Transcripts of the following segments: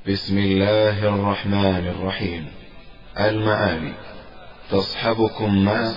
بسم الله الرحمن الرحيم. المعاني تصحبكم ما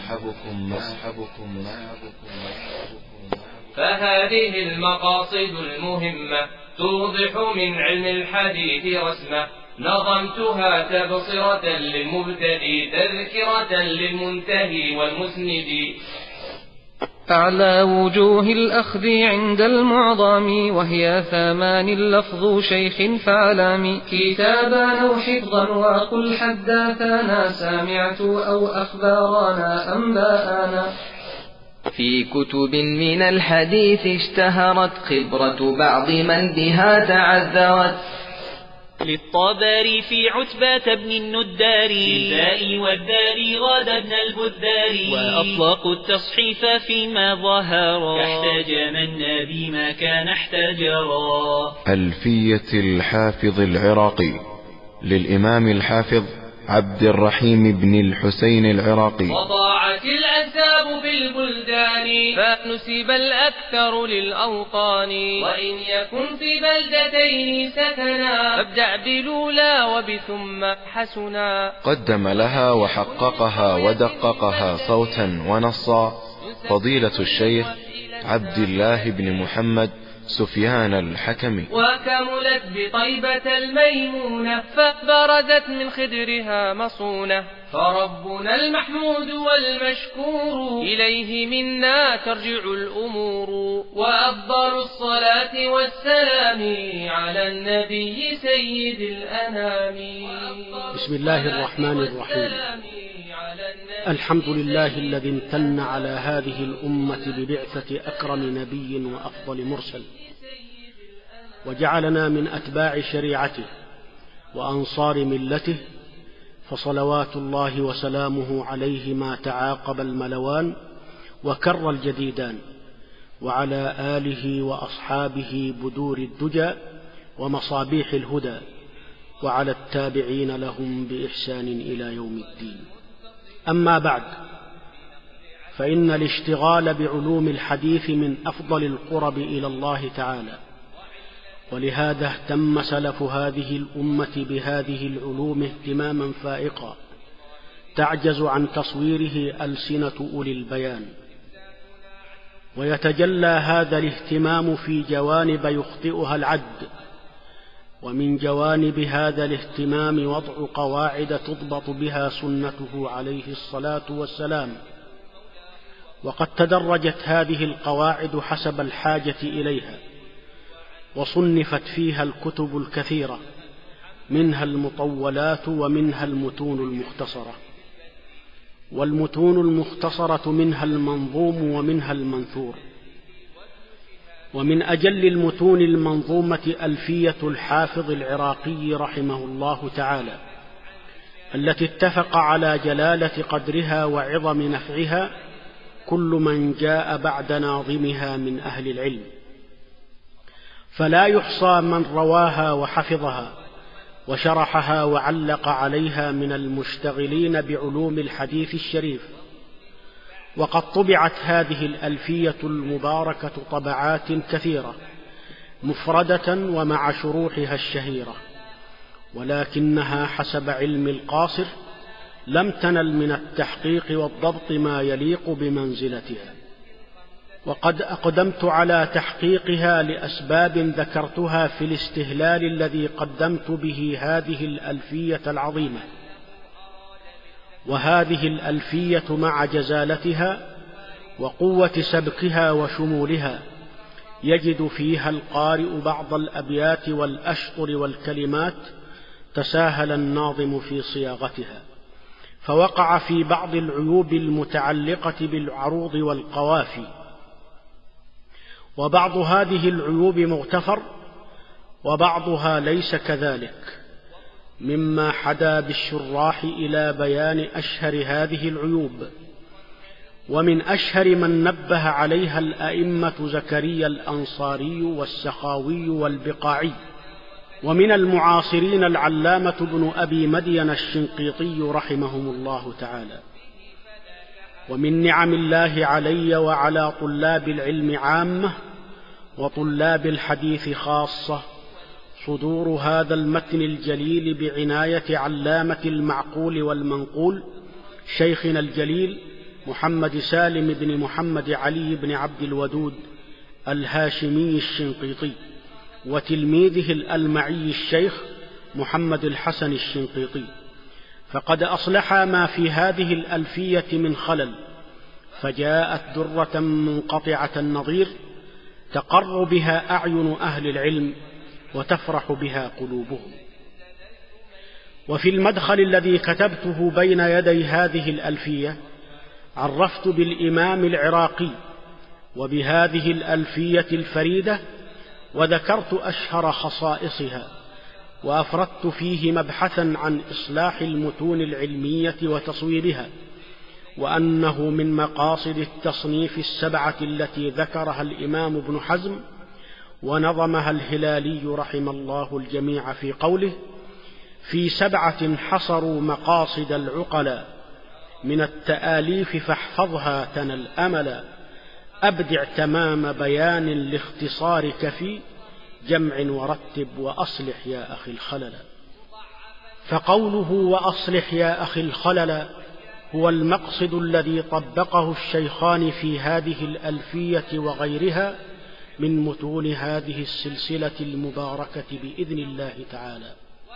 فهذه المقاصد المهمة توضح من علم الحديث رسمة، نظمتها تبصرة للمبتدي تذكرة للمنتهي والمسند. أعلى وجوه الأخذ عند المعظم وهي 8 لفظ شيخ فعلام، كتابا أو حفظا وقل حدثنا سمعت أو أخبارنا أنباءنا. في كتب من الحديث اشتهرت خبرة بعض من بها تعذرت، للطبري في عتبة بن الندار، الداء والدار غاد بن البدار، وأطلقوا التصحيف فيما ظهر، احتجمنا بما كان احتجرا. ألفية الحافظ العراقي للإمام الحافظ عبد الرحيم بن الحسين العراقي. وضاعت الأنساب بالبلدان فنسب الأكثر للأوطان، وإن يكن في بلدتين سكنا فابدأ بالأولى وبثم حسنا. قدم لها وحققها ودققها صوتا ونصا فضيلة الشيخ عبد الله بن محمد سفيان الحكمي، وكملت بطيبة الميمونة فبرزت من خدرها مصونة. فربنا المحمود والمشكور إليه منا ترجع الأمور، وأفضل الصلاة والسلام على النبي سيد الأنام. بسم الله الرحمن الرحيم. الحمد لله الذي امتن على هذه الأمة ببعثة أكرم نبي وأفضل مرسل، وجعلنا من أتباع شريعته وأنصار ملته، فصلوات الله وسلامه عليه ما تعاقب الملوان وكر الجديدان، وعلى آله وأصحابه بدور الدجى ومصابيح الهدى، وعلى التابعين لهم بإحسان إلى يوم الدين. أما بعد، فإن الاشتغال بعلوم الحديث من أفضل القرب إلى الله تعالى، ولهذا اهتم سلف هذه الأمة بهذه العلوم اهتماما فائقا تعجز عن تصويره ألسنة أولي البيان. ويتجلى هذا الاهتمام في جوانب يخطئها العد، ومن جوانب هذا الاهتمام وضع قواعد تضبط بها سنته عليه الصلاة والسلام. وقد تدرجت هذه القواعد حسب الحاجة إليها، وصنفت فيها الكتب الكثيرة، منها المطولات ومنها المتون المختصرة. والمتون المختصرة منها المنظوم ومنها المنثور. ومن أجل المتون المنظومة ألفية الحافظ العراقي رحمه الله تعالى، التي اتفق على جلالة قدرها وعظم نفعها كل من جاء بعد ناظمها من أهل العلم، فلا يحصى من رواها وحفظها وشرحها وعلق عليها من المشتغلين بعلوم الحديث الشريف. وقد طبعت هذه الألفية المباركة طبعات كثيرة مفردة ومع شروحها الشهيرة، ولكنها حسب علم القاصر لم تنل من التحقيق والضبط ما يليق بمنزلتها. وقد أقدمت على تحقيقها لأسباب ذكرتها في الاستهلال الذي قدمت به هذه الألفية العظيمة. وهذه الألفية مع جزالتها وقوة سبكها وشمولها يجد فيها القارئ بعض الأبيات والأشطر والكلمات تساهل الناظم في صياغتها، فوقع في بعض العيوب المتعلقة بالعروض والقوافي. وبعض هذه العيوب مغتفر، وبعضها ليس كذلك، مما حدا بالشراح إلى بيان أشهر هذه العيوب. ومن أشهر من نبه عليها الأئمة زكريا الأنصاري والسخاوي والبقاعي، ومن المعاصرين العلامة بن أبي مدين الشنقيطي رحمهم الله تعالى. ومن نعم الله علي وعلى طلاب العلم عامة وطلاب الحديث خاصة صدور هذا المتن الجليل بعناية علامة المعقول والمنقول شيخنا الجليل محمد سالم بن محمد علي بن عبد الودود الهاشمي الشنقيطي، وتلميذه الألمعي الشيخ محمد الحسن الشنقيطي، فقد أصلح ما في هذه الألفية من خلل، فجاءت درة منقطعة النظير تقر بها أعين أهل العلم وتفرح بها قلوبهم. وفي المدخل الذي كتبته بين يدي هذه الألفية عرفت بالإمام العراقي وبهذه الألفية الفريدة، وذكرت أشهر خصائصها، وأفردت فيه مبحثا عن إصلاح المتون العلمية وتصويبها، وأنه من مقاصد التصنيف السبعة التي ذكرها الإمام ابن حزم ونظمها الهلالي رحم الله الجميع في قوله: في 7 حصروا مقاصد العقلاء من التآليف فاحفظها تنل أملا، أبدع تمام بيان لاختصار كفي، جمع ورتب وأصلح يا أخي الخلل. فقوله وأصلح يا أخي الخلل هو المقصد الذي طبقه الشيخان في هذه الألفية وغيرها من متون هذه السلسلة المباركة بإذن الله تعالى،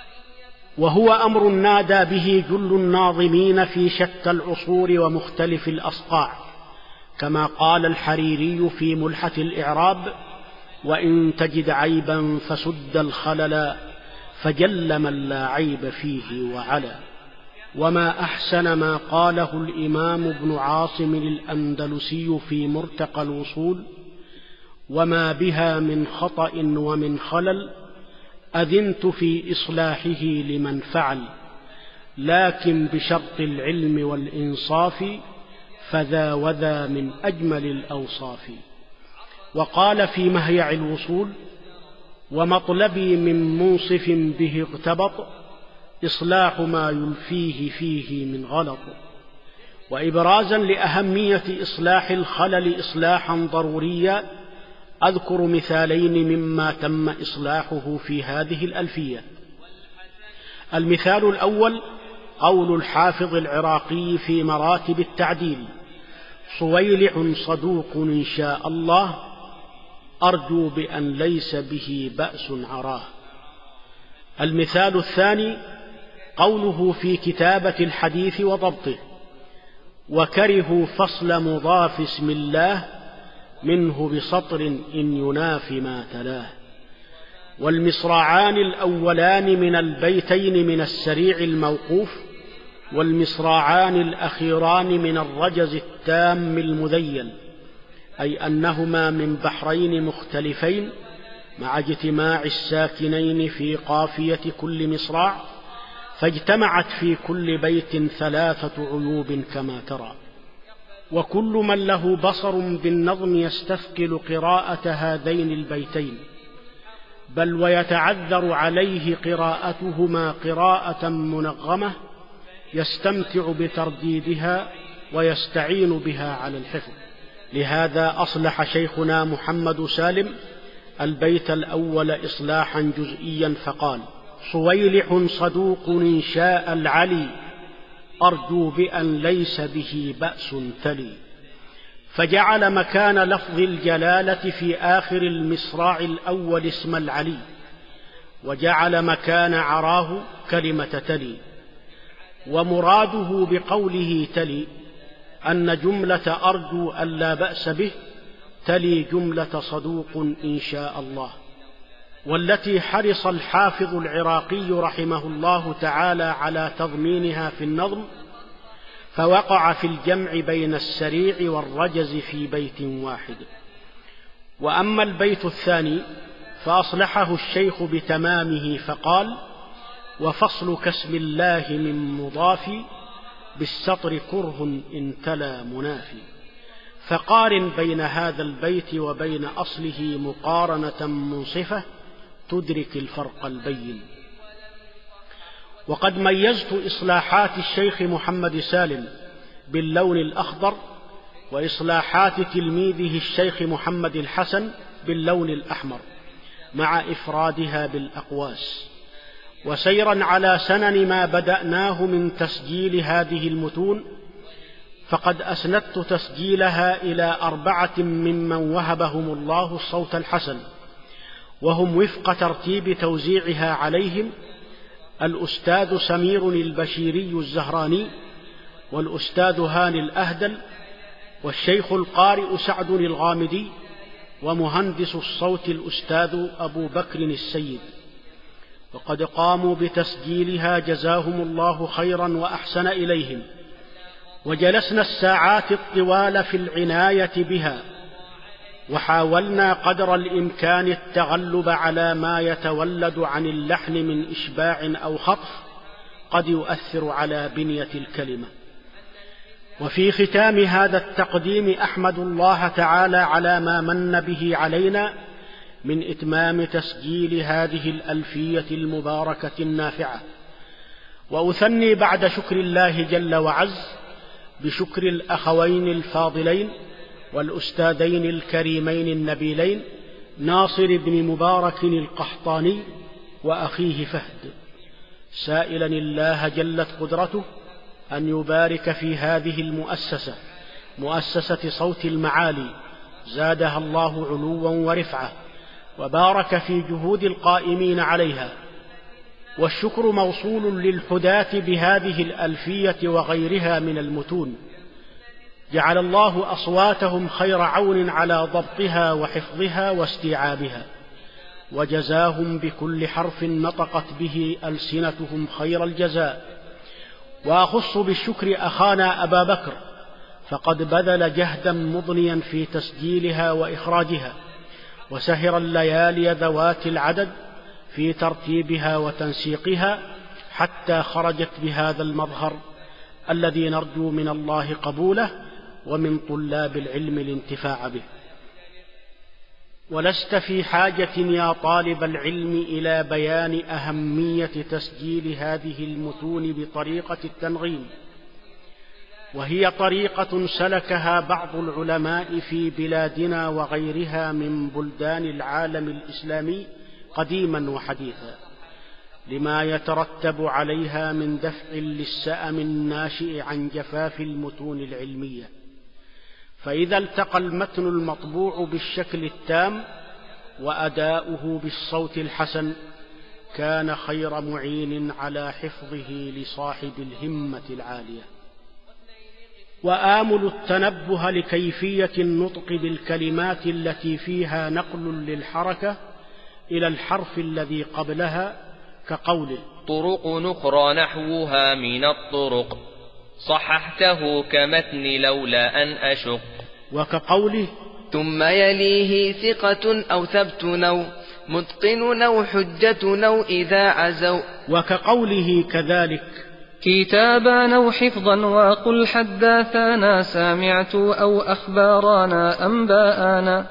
وهو أمر نادى به جل الناظمين في شتى العصور ومختلف الأصقاع، كما قال الحريري في ملحة الإعراب: وإن تجد عيبا فسد الخلل، فجل من لا عيب فيه وعلا. وما أحسن ما قاله الإمام ابن عاصم الأندلسي في مرتقى الوصول: وما بها من خطأ ومن خلل أذنت في إصلاحه لمن فعل، لكن بشرط العلم والإنصاف، فذا وذا من أجمل الأوصاف. وقال في مهيع الوصول: ومطلبي من منصف به اغتبط، إصلاح ما يلفيه فيه من غلط. وإبرازا لأهمية إصلاح الخلل إصلاحا ضروريا أذكر مثالين مما تم إصلاحه في هذه الألفية. المثال الأول قول الحافظ العراقي في مراتب التعديل: صويلح صدوق إن شاء الله، أرجو بأن ليس به بأس عراه. المثال الثاني قوله في كتابة الحديث وضبطه: وكرهوا فصل مضاف اسم الله منه بسطر إن ينافي ما تلاه. والمصراعان الأولان من البيتين من السريع الموقوف، والمصراعان الأخيران من الرجز التام المذيل، أي أنهما من بحرين مختلفين مع اجتماع الساكنين في قافية كل مصراع، فاجتمعت في كل بيت 3 عيوب كما ترى. وكل من له بصر بالنظم يستثقل قراءة هذين البيتين، بل ويتعذر عليه قراءتهما قراءة منغمة، يستمتع بترديدها ويستعين بها على الحفظ. لهذا أصلح شيخنا محمد سالم البيت الأول إصلاحا جزئيا فقال: صويلح صدوق إن شاء العلي، أرجو بأن ليس به بأس تلي. فجعل مكان لفظ الجلالة في آخر المصراع الأول اسم العلي، وجعل مكان عراه كلمة تلي. ومراده بقوله تلي أن جملة أرجو أن لا بأس به تلي جملة صدوق إن شاء الله، والتي حرص الحافظ العراقي رحمه الله تعالى على تضمينها في النظم، فوقع في الجمع بين السريع والرجز في بيت واحد. وأما البيت الثاني فأصلحه الشيخ بتمامه فقال: وفصل كاسم الله من مضاف، بالسطر كره إن تلا منافي. فقارن بين هذا البيت وبين أصله مقارنة منصفة تدرك الفرق البين. وقد ميزت إصلاحات الشيخ محمد سالم باللون الأخضر، وإصلاحات تلميذه الشيخ محمد الحسن باللون الأحمر، مع إفرادها بالأقواس. وسيرا على سنن ما بدأناه من تسجيل هذه المتون، فقد أسندت تسجيلها إلى 4 ممن وهبهم الله الصوت الحسن، وهم وفق ترتيب توزيعها عليهم: الأستاذ سمير البشيري الزهراني، والأستاذ هاني الأهدل، والشيخ القارئ سعد الغامدي، ومهندس الصوت الأستاذ أبو بكر السيد. وقد قاموا بتسجيلها جزاهم الله خيرا وأحسن إليهم، وجلسنا الساعات الطوال في العناية بها، وحاولنا قدر الإمكان التغلب على ما يتولد عن اللحن من إشباع أو خطف قد يؤثر على بنية الكلمة. وفي ختام هذا التقديم أحمد الله تعالى على ما من به علينا من إتمام تسجيل هذه الألفية المباركة النافعة، وأثني بعد شكر الله جل وعز بشكر الأخوين الفاضلين والأستاذين الكريمين النبيلين ناصر بن مبارك القحطاني وأخيه فهد، سائلا الله جلت قدرته أن يبارك في هذه المؤسسة، مؤسسة صوت المعالي، زادها الله علوا ورفعة، وبارك في جهود القائمين عليها. والشكر موصول للحداة بهذه الألفية وغيرها من المتون، جعل الله أصواتهم خير عون على ضبطها وحفظها واستيعابها، وجزاهم بكل حرف نطقت به ألسنتهم خير الجزاء. وأخص بالشكر أخانا أبا بكر، فقد بذل جهدا مضنيا في تسجيلها وإخراجها، وسهر الليالي ذوات العدد في ترتيبها وتنسيقها، حتى خرجت بهذا المظهر الذي نرجو من الله قبوله ومن طلاب العلم الانتفاع به. ولست في حاجة يا طالب العلم إلى بيان أهمية تسجيل هذه المتون بطريقة التنغيم، وهي طريقة سلكها بعض العلماء في بلادنا وغيرها من بلدان العالم الإسلامي قديما وحديثا، لما يترتب عليها من دفع للسأم الناشئ عن جفاف المتون العلمية. فإذا التقى المتن المطبوع بالشكل التام وأداؤه بالصوت الحسن، كان خير معين على حفظه لصاحب الهمة العالية. وآمل التنبه لكيفية النطق بالكلمات التي فيها نقل للحركة إلى الحرف الذي قبلها، كقوله: طرق نخرى نحوها من الطرق، صححته كمتن لولا أن أشق. وكقوله: ثم يليه ثقة أو ثبت نو متقن أو حجة نو إذا عزوا. وكقوله كذلك: كتابا أو حفظا وقل حدثنا سمعت أو أخبارنا أنباءنا.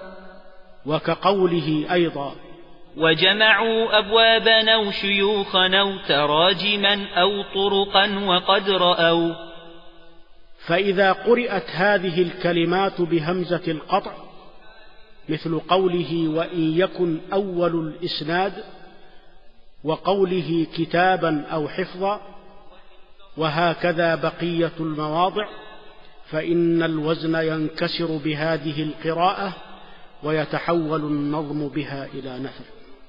وكقوله أيضا: وجمعوا أبوابا أو شيوخا أو تراجما أو طرقا وقد رأوا. فإذا قرأت هذه الكلمات بهمزة القطع، مثل قوله: وإن يكن أول الإسناد، وقوله: كتابا أو حفظا، وهكذا بقية المواضع، فإن الوزن ينكسر بهذه القراءة ويتحول النظم بها إلى نثر.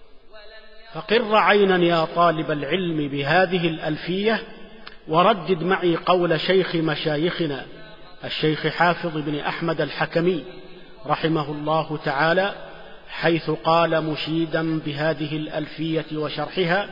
فقر عينا يا طالب العلم بهذه الألفية، وردد معي قول شيخ مشايخنا الشيخ حافظ بن أحمد الحكمي رحمه الله تعالى، حيث قال مشيدا بهذه الألفية وشرحها: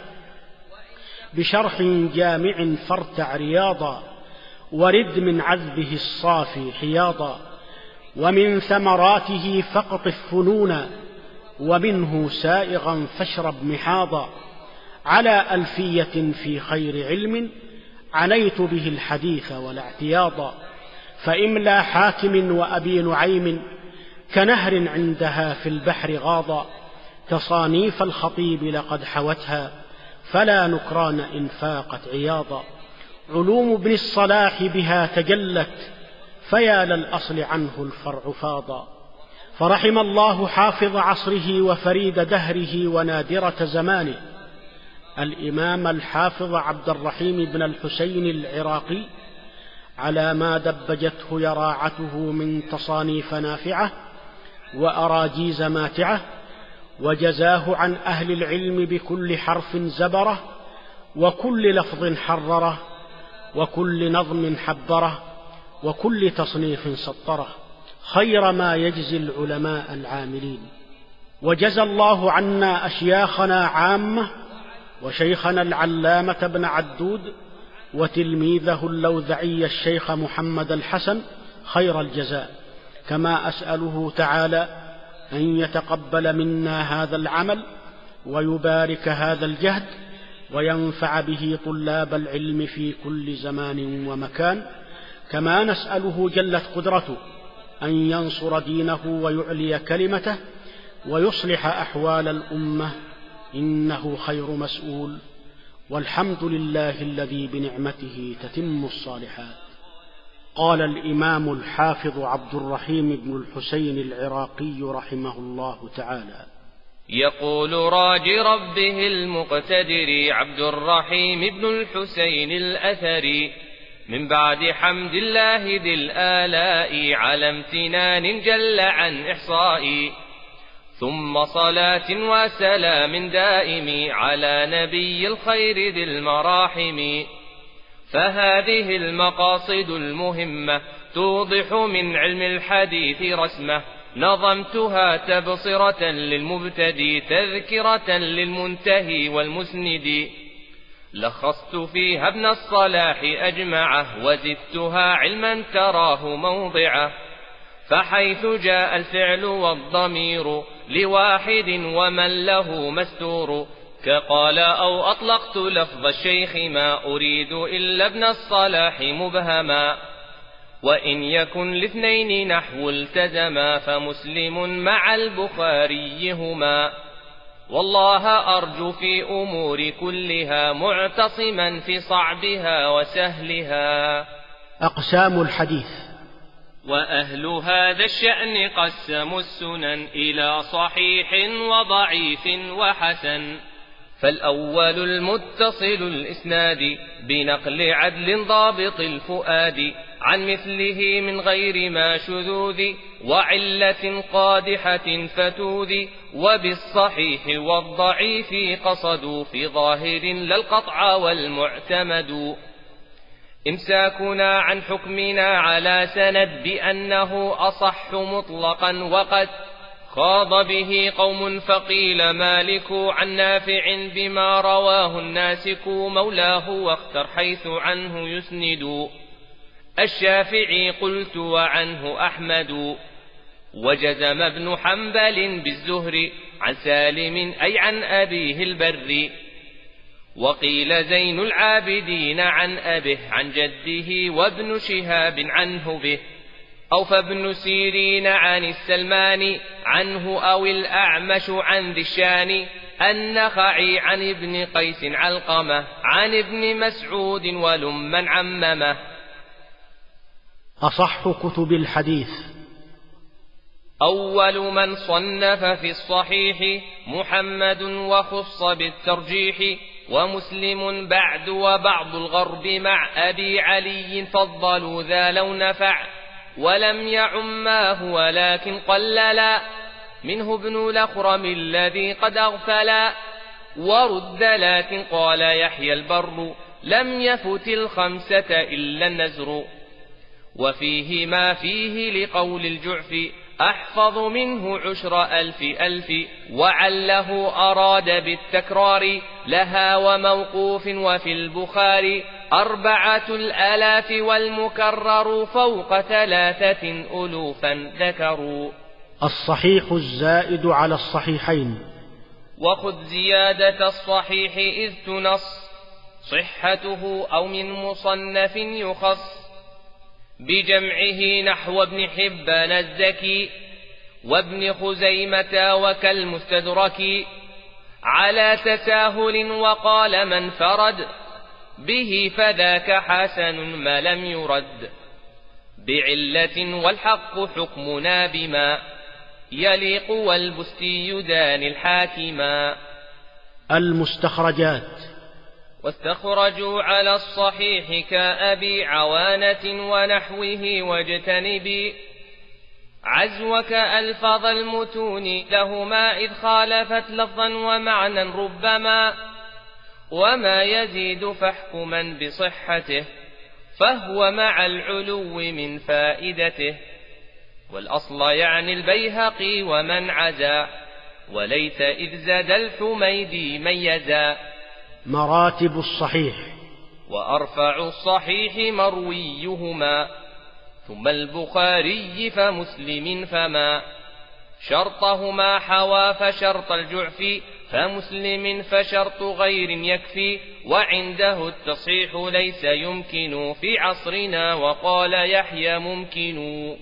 بشرح جامع فارتع رياضا، ورد من عذبه الصافي حياضا، ومن ثمراته فاقطف فنونا، ومنه سائغا فاشرب محاضا، على ألفية في خير علم، عنيت به الحديث ولا اعتياضا، فإملا حاكم وأبي نعيم، كنهر عندها في البحر غاضا، تصانيف الخطيب لقد حوتها، فلا نكران إن فاقت عياضا، علوم ابن الصلاح بها تجلت، فيا للأصل عنه الفرع فاضا، فرحم الله حافظ عصره وفريد دهره ونادرة زمانه الإمام الحافظ عبد الرحيم بن الحسين العراقي على ما دبجته يراعته من تصانيف نافعة وأراجيز ماتعة، وجزاه عن أهل العلم بكل حرف زبره، وكل لفظ حرره، وكل نظم حبره، وكل تصنيف سطره، خير ما يجزي العلماء العاملين. وجزى الله عنا أشياخنا عامة، وشيخنا العلامة بن عدود، وتلميذه اللوذعي الشيخ محمد الحسن خير الجزاء، كما أسأله تعالى أن يتقبل منا هذا العمل ويبارك هذا الجهد وينفع به طلاب العلم في كل زمان ومكان، كما نسأله جلت قدرته أن ينصر دينه ويعلي كلمته ويصلح أحوال الأمة، إنه خير مسؤول، والحمد لله الذي بنعمته تتم الصالحات. قال الإمام الحافظ عبد الرحيم بن الحسين العراقي رحمه الله تعالى: يقول راج ربه المقتدر عبد الرحيم بن الحسين الأثري: من بعد حمد الله ذي الآلاء على امتنان جل عن إحصائي، ثم صلاة وسلام دائم على نبي الخير ذي المراحم، فهذه المقاصد المهمة توضح من علم الحديث رسمه، نظمتها تبصرة للمبتدي تذكرة للمنتهي والمسند، لخصت فيها ابن الصلاح أجمعه وزدتها علما تراه موضعه، فحيث جاء الفعل والضمير لواحد ومن له مستور، كقال أو أطلقت لفظ الشيخ ما أريد إلا ابن الصلاح مبهما، وإن يكن لاثنين نحو التزما فمسلم مع البخاري هما، والله أرجو في أمور كلها معتصما في صعبها وسهلها. أقسام الحديث. وأهل هذا الشأن قسموا السنن إلى صحيح وضعيف وحسن، فالأول المتصل الإسناد بنقل عدل ضابط الفؤاد عن مثله من غير ما شذوذ وعلة قادحة فتوذ، وبالصحيح والضعيف قصدوا في ظاهر للقطع والمعتمد، إمساكنا عن حكمنا على سند بأنه أصح مطلقا، وقد خاض به قوم فقيل مالك عن نافع بما رواه الناسك مولاه، واختر حيث عنه يسند، الشافعي قلت وعنه أحمد، وجزم ابن حنبل بالزهر عن سالم أي عن أبيه البر، وقيل زين العابدين عن أبيه عن جده، وابن شهاب عنه به، أو فابن سيرين عن السلمان عنه، أو الأعمش عن ذي الشان، النخعي عن ابن قيس علقمة عن ابن مسعود ولمن عممه. أصح كتب الحديث. أول من صنف في الصحيح محمد وخص بالترجيح، ومسلم بعد وبعض الغرب مع أبي علي فضلوا ذا لو نفع، ولم يعماه ولكن قللا منه ابن الأخرم الذي قد أغفلا، ورد لكن قال يحيى البر لم يفت الخمسة إلا النزر، وفيه ما فيه لقول الجعف أحفظ منه 10,000 وعله أراد بالتكرار لها وموقوف، وفي البخاري 4,000 والمكرر فوق 3,000 ذكروا. الصحيح الزائد على الصحيحين. وخذ زيادة الصحيح إذ تنص صحته أو من مصنف يخص، بجمعه نحو ابن حبان الزكي وابن خزيمة وكالمستدرك، على تساهل وقال من فرد به فذاك حسن ما لم يرد، بعلة والحق حكمنا بما يليق والبستي داني الحاكما. المستخرجات: واستخرجوا على الصحيح كأبي عوانة ونحوه واجتنبي عزوك ألفاظ المتون لهما إذ خالفت لفظا ومعنى ربما، وما يزيد فاحكما بصحته فهو مع العلو من فائدته. والأصل يعني البيهقي ومن عزا وليت إذ زاد الحميدي ميزا. مراتب الصحيح: وأرفع الصحيح مرويهما ثم البخاري فمسلم فما شرطهما حوا فشرط الجعف فمسلم فشرط غير يكفي. وعنده التصحيح ليس يمكن في عصرنا وقال يحيى ممكن.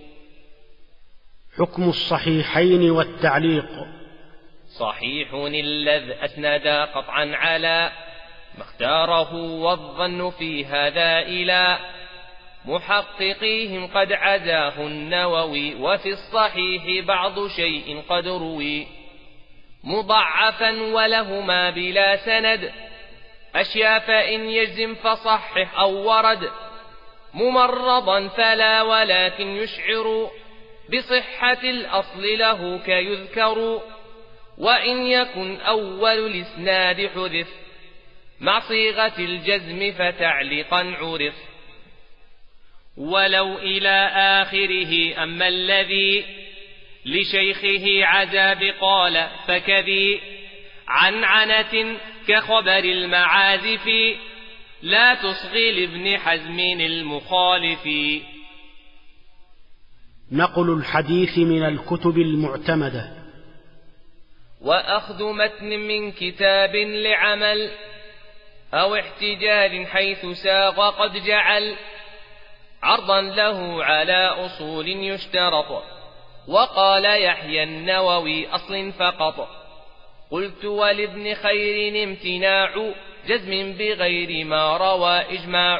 حكم الصحيحين والتعليق: صحيح الذي أسند قطعا على ما اختاره والظن في هذا إلى محققيهم قد عزاه النووي. وفي الصحيح بعض شيء قد روي مضعفا ولهما بلا سند أشياء فإن يجزم فصحح أو ورد ممرضا فلا ولكن يشعر بصحة الأصل له كيذكر. وإن يكن أول الإسناد حذف مع صيغة الجزم فتعليقا عرف. ولو إلى آخره أما الذي لشيخه عذاب قال فكذي عنعنة كخبر المعازف لا تصغي لابن حزم المخالف. نقل الحديث من الكتب المعتمدة: وأخذ متن من كتاب لعمل أو احتجاج حيث ساغ قد جعل عرضا له على أصول يشترط. وقال يحيى النووي أصل فقط. قلت ولابن خير امتناع جزم بغير ما روى إجماع.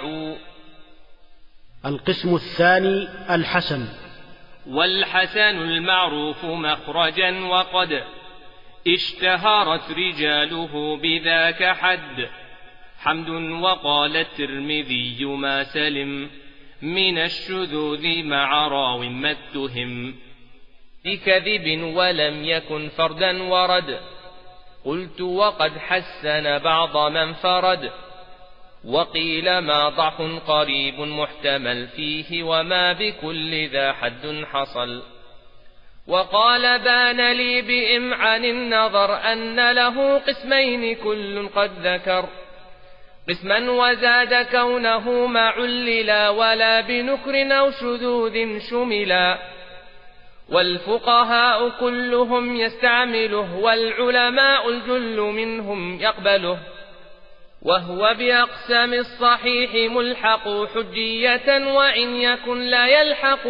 القسم الثاني: الحسن. والحسن المعروف مخرجا وقد اشتهرت رجاله بذاك حد حمد. وقال الترمذي ما سلم من الشذوذ مع راو ما اتهم بكذب ولم يكن فردا ورد. قلت وقد حسن بعض من فرد. وقيل ما ضعف قريب محتمل فيه وما بكل ذا حد حصل. وقال بان لي بإمعان النظر أن له قسمين كل قد ذكر قسما وزاد كونه ما عللا ولا بنكر أو شذوذ شملا. والفقهاء كلهم يستعمله والعلماء الجل منهم يقبله. وهو بأقسام الصحيح ملحق حجية وإن يكن لا يلحق.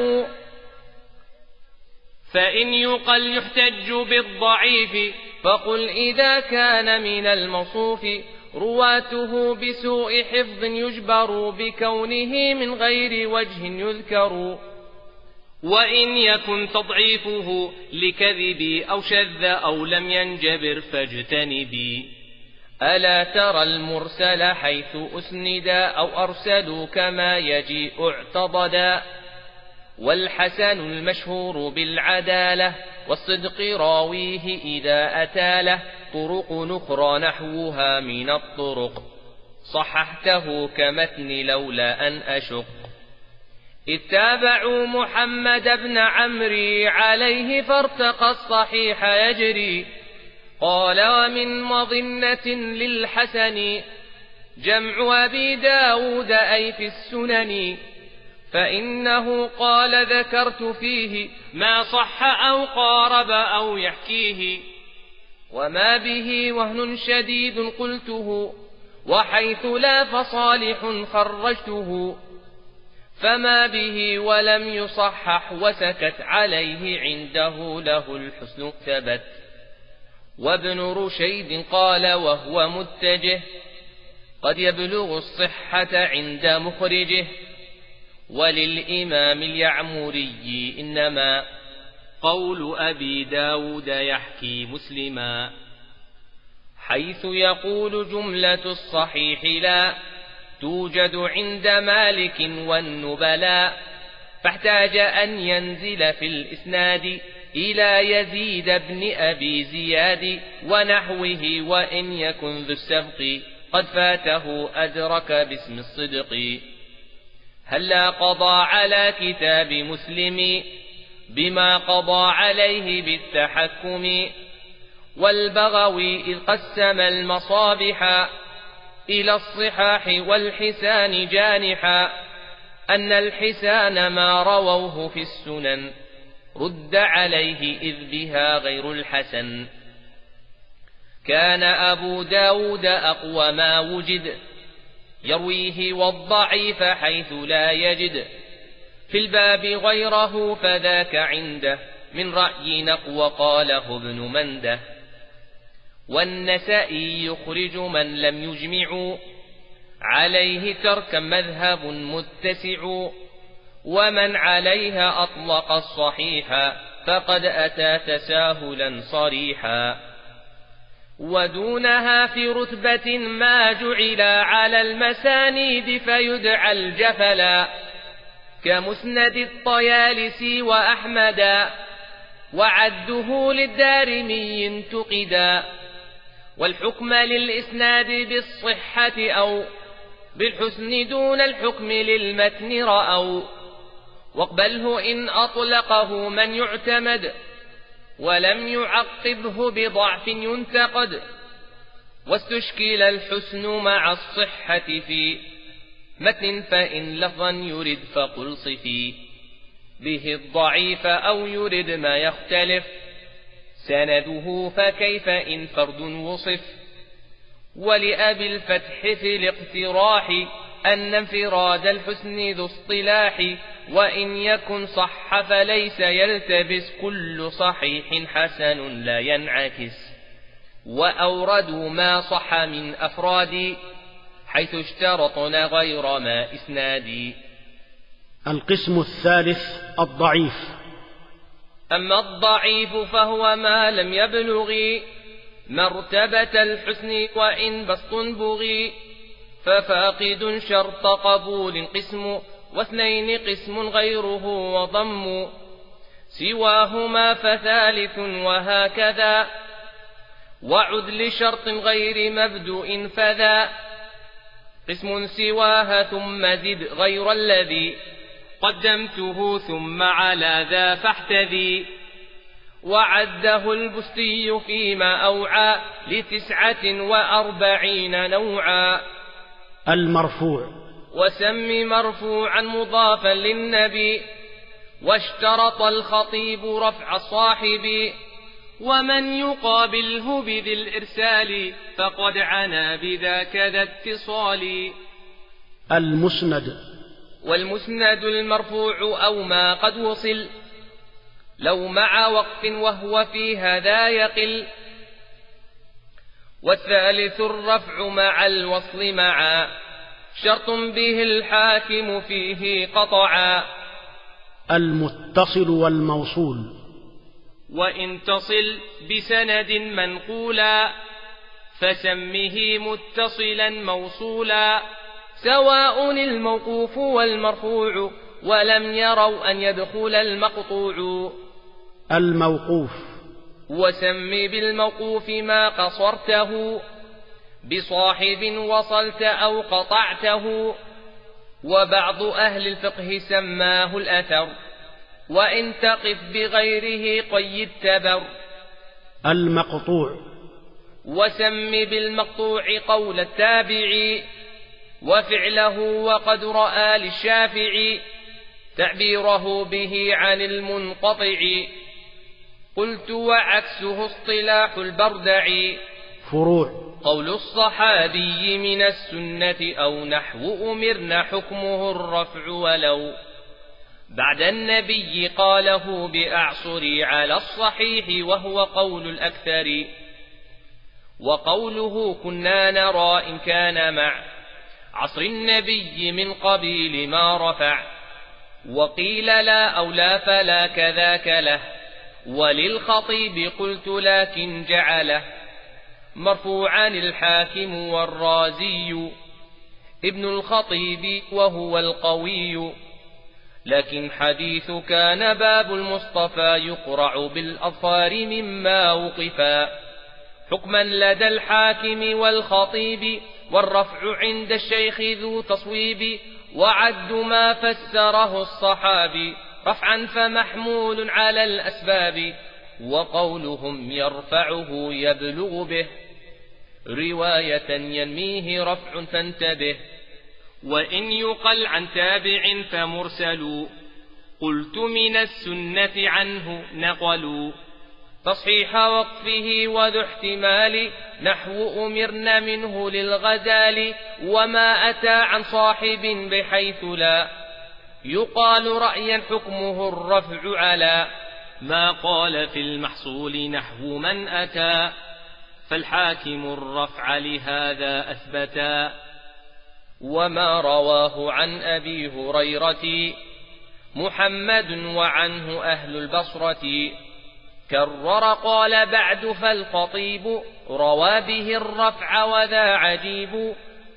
فإن يقل يحتج بالضعيف فقل إذا كان من الموصوف رواته بسوء حفظ يجبر بكونه من غير وجه يذكر. وإن يكن تضعيفه لكذب أو شذ أو لم ينجبر فاجتنبي. ألا ترى المرسل حيث أسندا أو أرسلوا كما يجيء اعتضدا. والحسن المشهور بالعدالة والصدق راويه إذا أتى له طرق نخرى نحوها من الطرق صححته كمتن لولا أن أشق. اتبعوا محمد بن عمرو عليه فارتقى الصحيح يجري. قال ومن مظنة للحسن جمع أبي داود أي في السنن. فإنه قال ذكرت فيه ما صح أو قارب أو يحكيه. وما به وهن شديد قلته وحيث لا فصالح خرجته. فما به ولم يصحح وسكت عليه عنده له الحسن ثبت. وابن رشيد قال وهو متجه قد يبلغ الصحة عند مخرجه. وللإمام اليعمري إنما قول أبي داود يحكي مسلما، حيث يقول جملة الصحيح لا توجد عند مالك والنبلاء، فاحتاج أن ينزل في الإسناد إلى يزيد بن أبي زياد ونحوه، وإن يكن ذو السبق قد فاته أدرك باسم الصدق. هلا قضى على كتاب مسلم بما قضى عليه بالتحكم، والبغوي إذ قسم المصابح إلى الصحاح والحسان جانحا، أن الحسان ما رووه في السنن رد عليه إذ بها غير الحسن. كان أبو داود أقوى ما وجد يرويه والضعيف حيث لا يجد، في الباب غيره فذاك عنده من رأي نقوى قاله ابن منده. والنسائي يخرج من لم يجمع عليه تركا مذهب متسع، ومن عليها أطلق الصحيحا فقد أتى تساهلا صريحا. ودونها في رتبة ما جعل على المسانيد فيدعى الجفلا، كمسند الطيالسي وأحمدا، وعده للدارمي انتقدا. والحكم للإسناد بالصحة أو بالحسن دون الحكم للمتن رأوا، واقبله إن أطلقه من يعتمد ولم يعقبه بضعف ينتقد. واستشكل الحسن مع الصحة في متن، فإن لفظا يرد فقل صفي به الضعيف، أو يرد ما يختلف سنده فكيف إن فرد وصف. ولأبي الفتح في الاقتراح أن انفراد الحسن ذو اصطلاح، وإن يكن صح فليس يلتبس كل صحيح حسن لا ينعكس. وأوردوا ما صح من أفراد حيث اشترطنا غير ما إسنادي. القسم الثالث الضعيف. أما الضعيف فهو ما لم يبلغ مرتبة الحسن وإن بسط بغي، ففاقد شرط قبول قسم، واثنين قسم غيره وضم، سواهما فثالث وهكذا، وعد لشرط غير مبدوء فذا. قسم سواها ثم زد غير الذي قدمته ثم على ذا فاحتذي. وعده البستي فيما أوعى ل49 نوعا. المرفوع. وسم مرفوعا مضافا للنبي، واشترط الخطيب رفع الصاحب، ومن يقابله بذي الإرسال فقد عنا بذاك ذا اتصال. المسند. والمسند المرفوع أو ما قد وصل لو مع وقف وهو في هذا يقل. والثالث الرفع مع الوصل معا، شرط به الحاكم فيه قطعا. المتصل والموصول. وإن تصل بسند منقولا فسمه متصلا موصولا، سواء الموقوف والمرفوع ولم يروا أن يدخل المقطوع. الموقوف. وسم بالموقوف ما قصرته بصاحب وصلت أو قطعته، وبعض أهل الفقه سماه الأثر، وإن تقف بغيره قيد تبر. المقطوع. وسم بالمقطوع قول التابع وفعله، وقد رأى للشافعي تعبيره به عن المنقطع. قلت وعكسه اصطلاح البردع. فروع. قول الصحابي من السنة أو نحو أمرنا حكمه الرفع، ولو بعد النبي قاله بأعصر على الصحيح، وهو قول الأكثر. وقوله كنا نرى إن كان مع عصر النبي من قبيل ما رفع، وقيل لا أو لا فلا كذاك له، وللخطيب قلت لكن جعله مرفوعا الحاكم والرازي ابن الخطيب وهو القوي. لكن حديث كان باب المصطفى يقرع بالأظفار مما وقفا حكما لدى الحاكم والخطيب، والرفع عند الشيخ ذو تصويب، وعد ما فسره الصحابي رفعا فمحمول على الأسباب، وقولهم يرفعه يبلغ به رواية ينميه رفع فانتبه. وإن يقل عن تابع فمرسل قلت من السنة عنه نقلوا تصحيح وقفه وذو احتمال نحو أمرنا منه للغزال، وما أتى عن صاحب بحيث لا يقال رأيا حكمه الرفع على ما قال في المحصول نحو من أتى، فالحاكم الرفع لهذا أثبتا. وما رواه عن أبي هريرة محمد وعنه أهل البصرة كرر قال بعد فالخطيب روى به الرفع وذا عجيب.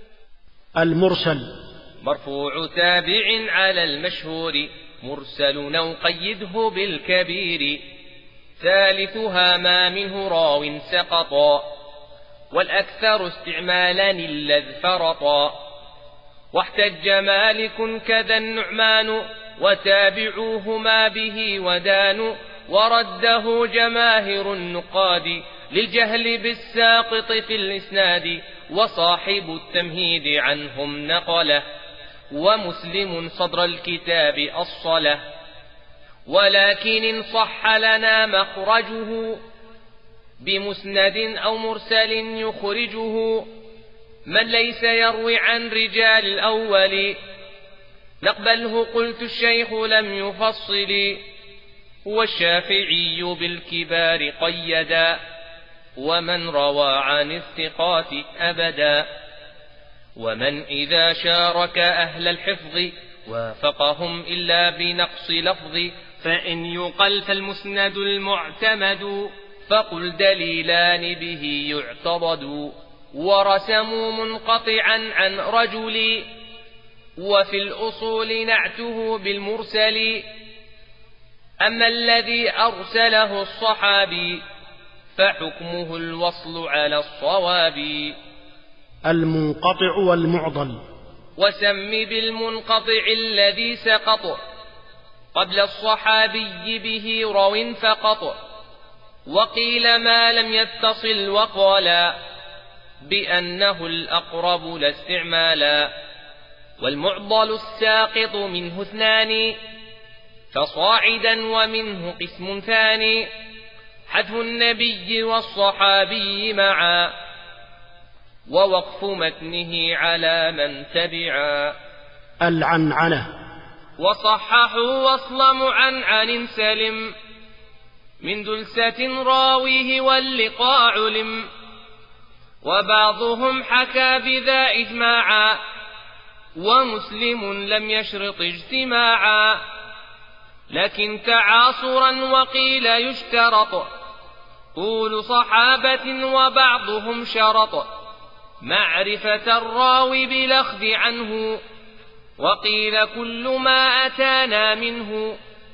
المرسل مرفوع تابع على المشهور مرسل أو قيده بالكبير، ثالثها ما منه راو سقطا والأكثر استعمالا الذ فرطا. واحتج مالك كذا النعمان وتابعوهما به ودانوا، ورده جماهر النقاد للجهل بالساقط في الإسناد، وصاحب التمهيد عنهم نقله ومسلم صدر الكتاب أصله. ولكن إن صح لنا مخرجه بمسند أو مرسل يخرجه من ليس يروي عن رجال الأول نقبله. قلت الشيخ لم يفصل والشافعي بالكبار قيدا، ومن روى عن الثقات أبدا. ومن إذا شارك أهل الحفظ وافقهم إلا بنقص لفظ، فإن يقل فالمسند المعتمد فقل دليلان به يعتضد. ورسموا منقطعا عن رجل وفي الأصول نعته بالمرسل. أما الذي أرسله الصحابي فحكمه الوصل على الصواب. المنقطع والمعضل. وسم بالمنقطع الذي سقط قبل الصحابي به رو فقط، وقيل ما لم يتصل وقالا بأنه الأقرب لا استعمالا. والمعضل الساقط منه اثنان فصاعدا، ومنه قسم ثاني حذف النبي والصحابي معا ووقف متنه على من تبعا. العنعنة. وصححوا وصل معنعن سلم من دلسة راويه واللقاء علم، وبعضهم حكى بذا إجماعا ومسلم لم يشرط اجتماعا. لكن تعاصرا وقيل يشترط طول صحابة، وبعضهم شرط معرفة الراوي بالأخذ عنه، وقيل كل ما أتانا منه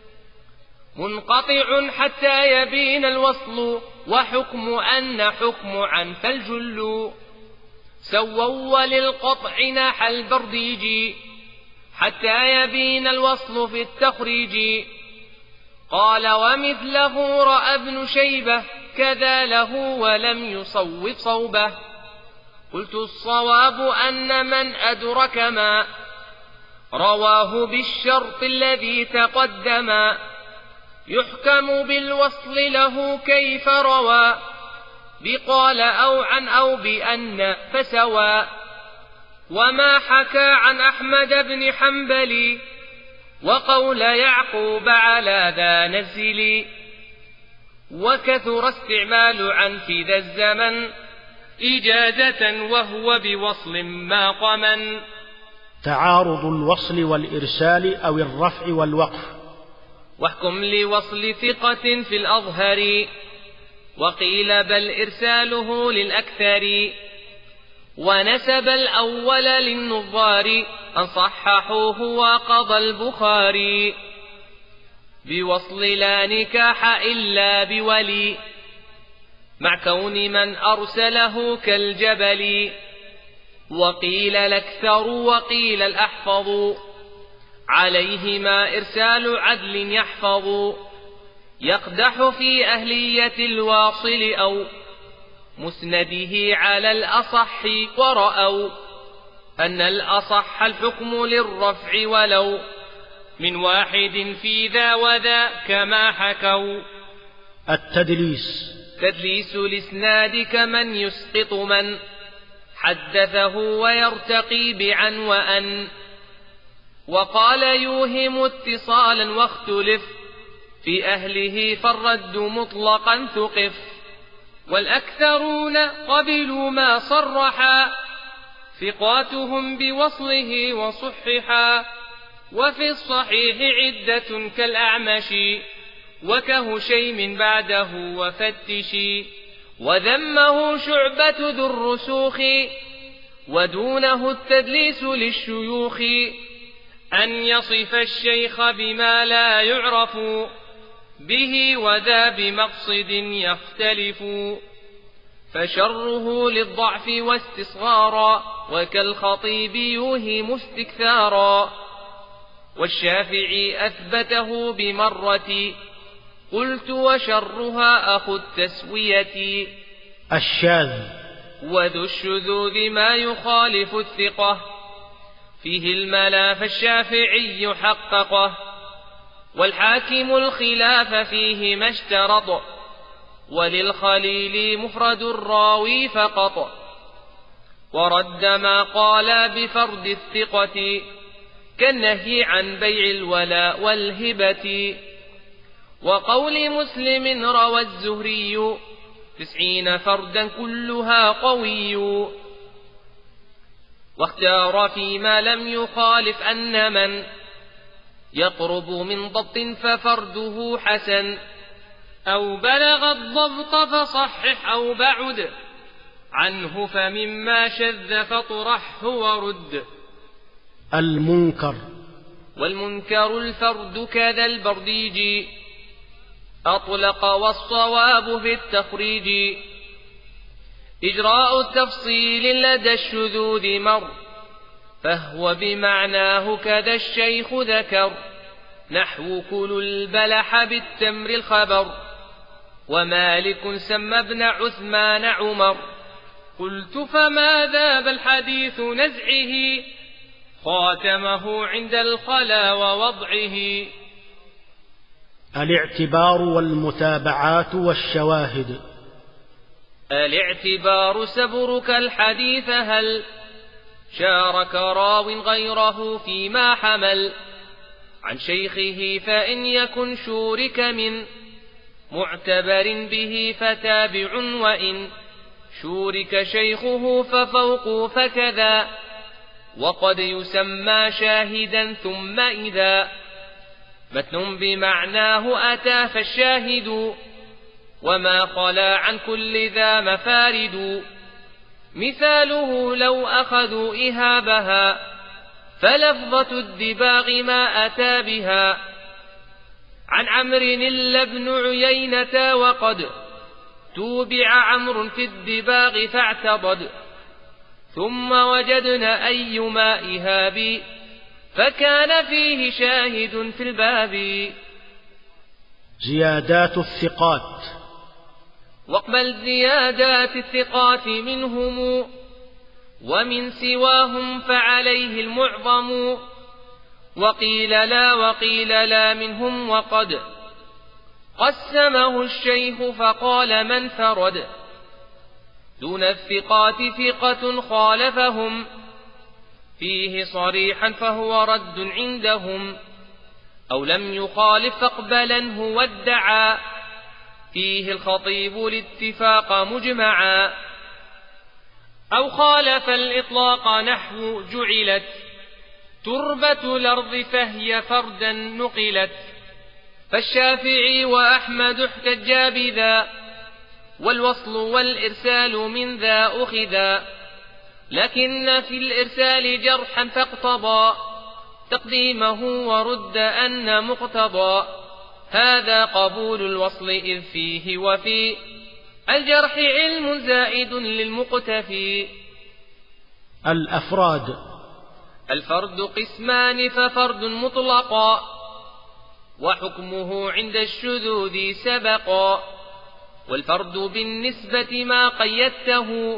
منقطع حتى يبين الوصل، وحكم أن حكم عن فالجل. سووا وللقطع نحى البرديج حتى يبين الوصل في التخريج. قال ومثله رأى ابن شيبة كذا له ولم يصوب صوبه. قلت الصواب أن من أدرك ما رواه بالشرط الذي تقدم يحكم بالوصل له كيف روى بقال أو عن أو بأن فسوى. وما حكى عن أحمد بن حنبل وقول يعقوب على ذا نزل، وكثر استعمال عن في ذا الزمن إجازة وهو بوصل ما قمن. تعارض الوصل والإرسال أو الرفع والوقف. واحكم لوصل ثقة في الأظهر، وقيل بل إرساله للأكثر، ونسب الأول للنظار أن صححوه وقضى البخاري، بوصل لا نكاح إلا بولي، مع كون من أرسله كالجبل، وقيل الأكثر وقيل الأحفظ، عليهما إرسال عدل يحفظ، يقدح في أهلية الواصل أو مسنده على الأصح، ورأوا أن الأصح الحكم للرفع ولو من واحد في ذا وذا كما حكوا. التدليس تدليس الإسناد كمن يسقط من حدثه ويرتقي بعن وأن، وقال يوهم اتصالا واختلف في أهله فالرد مطلقا ثقف، والأكثرون قبلوا ما صرحا ثقاتهم بوصله وصححا، وفي الصحيح عدة كالأعمش وكهشيم بعده وفتشي، وذمه شعبة ذو الرسوخ، ودونه التدليس للشيوخ، أن يصف الشيخ بما لا يعرف به وذا بمقصد يختلف، فشره للضعف واستصغارا، وكالخطيب يوهم استكثارا، والشافعي أثبته بمرة، قلت وشرها أخو التسوية. الشاذ وذو الشذوذ ما يخالف الثقة، فيه الملا فالشافعي حققه، والحاكم الخلاف فيه ما اشترط، وللخليل مفرد الراوي فقط، ورد ما قال بفرد الثقة، كالنهي عن بيع الولاء والهبة، وقول مسلم روى الزهري 90 فردا كلها قوي، واختار فيما لم يخالف أن من يقرب من ضبط ففرده حسن، أو بلغ الضبط فصحح أو بعد عنه، فمما شذ فاطرحه ورد. المنكر والمنكر الفرد كذا البرديج، أطلق والصواب في التخريج، إجراء التفصيل لدى الشذوذ مر، فهو بمعناه كذا الشيخ ذكر، نحو كل البلح بالتمر الخبر، ومالك سمى ابن عثمان عمر، قلت فما ذاب الحديث نزعه، خاتمه عند الخلا ووضعه. الاعتبار والمتابعات والشواهد. الاعتبار سبرك الحديث هل شارك راو غيره فيما حمل عن شيخه، فإن يكن شورك من معتبر به فتابع، وإن شورك شيخه ففوق فكذا، وقد يسمى شاهدا. ثم إذا متن بمعناه أتى فالشاهد، وما خلا عن كل ذا مفارد، مثاله لو أخذوا إهابها فلفظة الدباغ ما أتى بها، عن عمرو إلا بن عيينة وقد توبع عمرو في الدباغ فاعتضد، ثم وجدنا أيما إهاب فكان فيه شاهد في الباب. زيادات الثقات. واقبل زيادات الثقات منهم ومن سواهم فعليه المعظم، وقيل لا منهم، وقد قسمه الشيخ فقال من فرد دون الثقات ثقة خالفهم فيه صريحا فهو رد عندهم، أو لم يخالف فاقبلنه وادعى فيه الخطيب الاتفاق مجمعا، أو خالف الإطلاق نحو جعلت تربة الأرض فهي فردا نقلت، فالشافعي وأحمد احتجا بذا، والوصل والإرسال من ذا أخذا، لكن في الإرسال جرحا فاقتضى تقديمه ورد أن مقتضى، هذا قبول الوصل إذ فيه وفي الجرح علم زائد للمقتفي. الأفراد. الفرد قسمان، ففرد مطلقا وحكمه عند الشذوذ سبقا، والفرد بالنسبة ما قيدته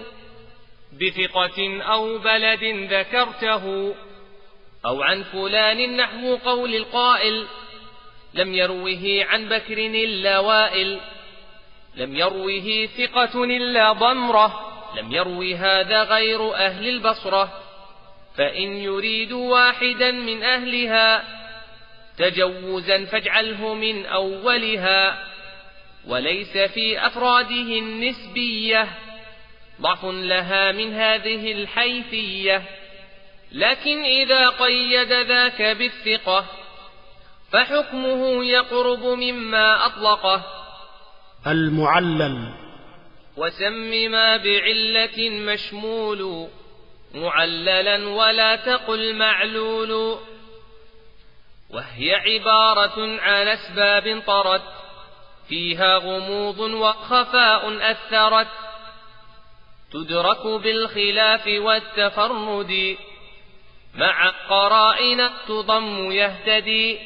بثقة أو بلد ذكرته، أو عن فلان نحو قول القائل لم يروه عن بكر إلا وائل، لم يروه ثقة إلا ضمرة، لم يروي هذا غير أهل البصرة، فإن يريد واحدا من أهلها تجوزا فاجعله من أولها، وليس في أفراده النسبية ضعف لها من هذه الحيثية، لكن إذا قيد ذاك بالثقة فحكمه يقرب مما أطلقه. المعلل. وسم ما بعلة مشمول معللا ولا تقل معلول، وهي عبارة عن أسباب طرت فيها غموض وخفاء أثرت، تدرك بالخلاف والتفرد مع قرائن تضم يهتدي،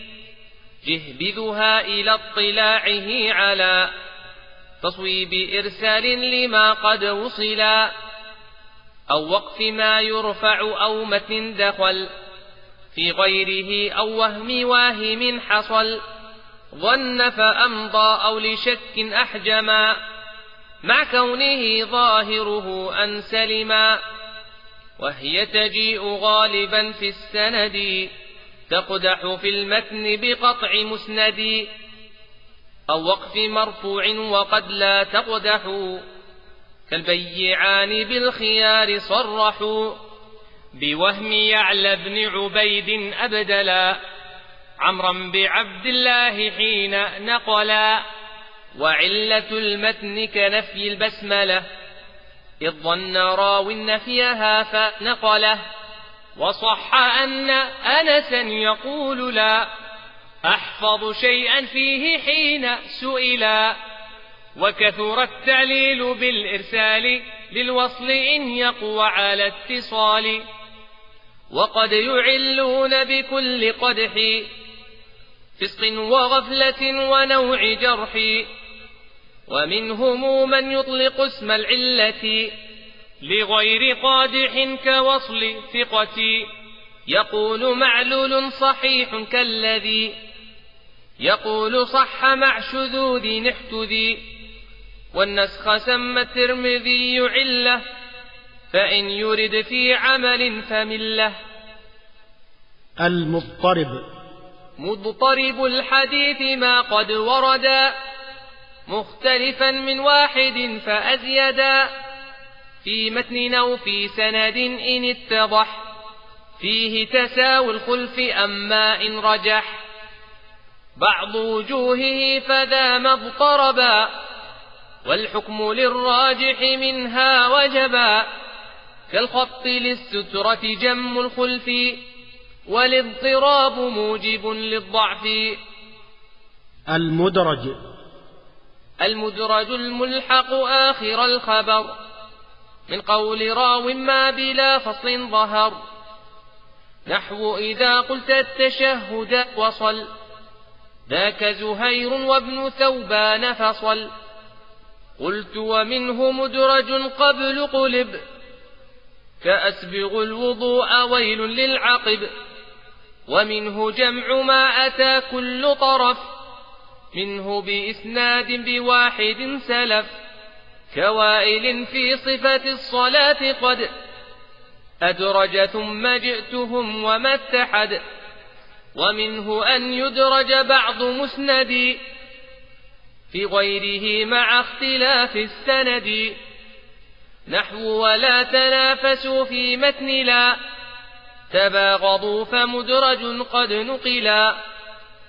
جهبذها إلى اطلاعه على تصويب إرسال لما قد وصلا، أو وقف ما يرفع أو متن دخل في غيره، أو وهم واهم حصل ظن فأمضى أو لشك أحجما، مع كونه ظاهره أن سلما، وهي تجيء غالبا في السند تقدح في المتن بقطع مسند، أو وقف مرفوع وقد لا تقدح، كالبيعان بالخيار صرحوا، بوهم يعلى بن عبيد أبدلا عمرا بعبد الله حين نقلا، وعلة المتن كنفي البسملة إذ ظن راو نفيها فنقله، وصح أن أنسا يقول لا أحفظ شيئا فيه حين سئلا، وكثر التعليل بالإرسال للوصل إن يقوى على اتصال، وقد يعلون بكل قدح فسق وغفلة ونوع جرح، ومنهم من يطلق اسم العلة لغير قادح كوصل ثقة، يقول معلول صحيح كالذي يقول صح مع شذوذ احتذي، والنسخ سمى الترمذي علة فإن يرد في عمل فمله. المضطرب. مضطرب الحديث ما قد وردا مختلفا من واحد فأزيدا، في متن أو في سند إن اتضح فيه تساوي الخلف أما إن رجح بعض وجوهه فذا مضطربا، والحكم للراجح منها وجبا، كالخط للسترة جم الخلف والاضطراب موجب للضعف. المدرج. المدرج الملحق آخر الخبر من قول راو ما بلا فصل ظهر، نحو إذا قلت التشهد وصل ذاك زهير وابن ثوبان فصل، قلت ومنه مدرج قبل قلب كأسبغ الوضوء ويل للعقب، ومنه جمع ما أتى كل طرف منه بإسناد بواحد سلف، كوائل في صفة الصلاة قد أدرج ثم جئتهم وما اتحد، ومنه أن يدرج بعض مسند في غيره مع اختلاف السند، نحو ولا تنافسوا في متن لا تباغضوا فمدرج قد نقلا،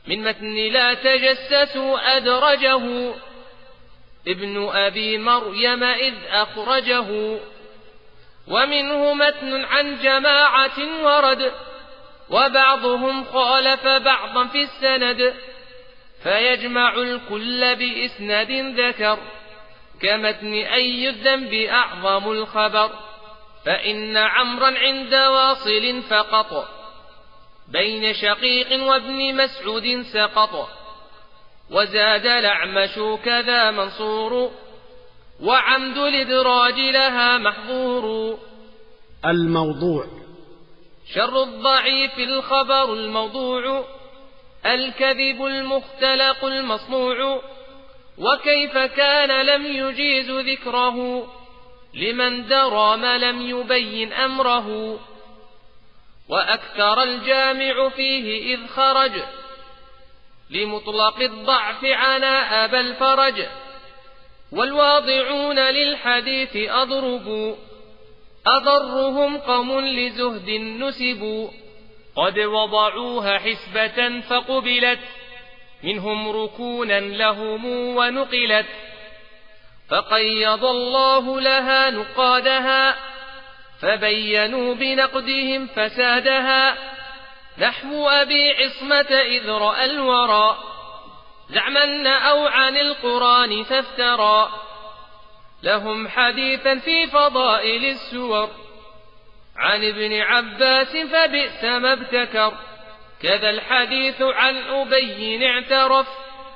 من متن لا تجسسوا أدرجه ابن أبي مريم إذ أخرجه. ومنه متن عن جماعة ورد وبعضهم خالف بعضا في السند، فيجمع الكل بإسناد ذكر كمتن أي الذنب أعظم الخبر. فإن عمرا عند واصل فقط بين شقيق وابن مسعود سقط. وزاد الأعمش كذا منصور وعمد الإدراج لها محظور. الموضوع شر الضعيف الخبر الموضوع الكذب المختلق المصنوع. وكيف كان لم يجيز ذكره لمن درى ما لم يبين أمره. وأكثر الجامع فيه إذ خرج لمطلق الضعف عناء أبا الفرج. والواضعون للحديث أضربوا أضرهم قوم لزهد نسبوا. قد وضعوها حسبة فقبلت منهم ركونا لهم ونقلت. فقيض الله لها نقادها فبينوا بنقدهم فسادها. نحو أبي عصمة إذ رأى الورى زعما أو عن القرآن فافترى. لهم حديثا في فضائل السور عن ابن عباس فبئس ما ابتكر. كذا الحديث عن أبي اعترف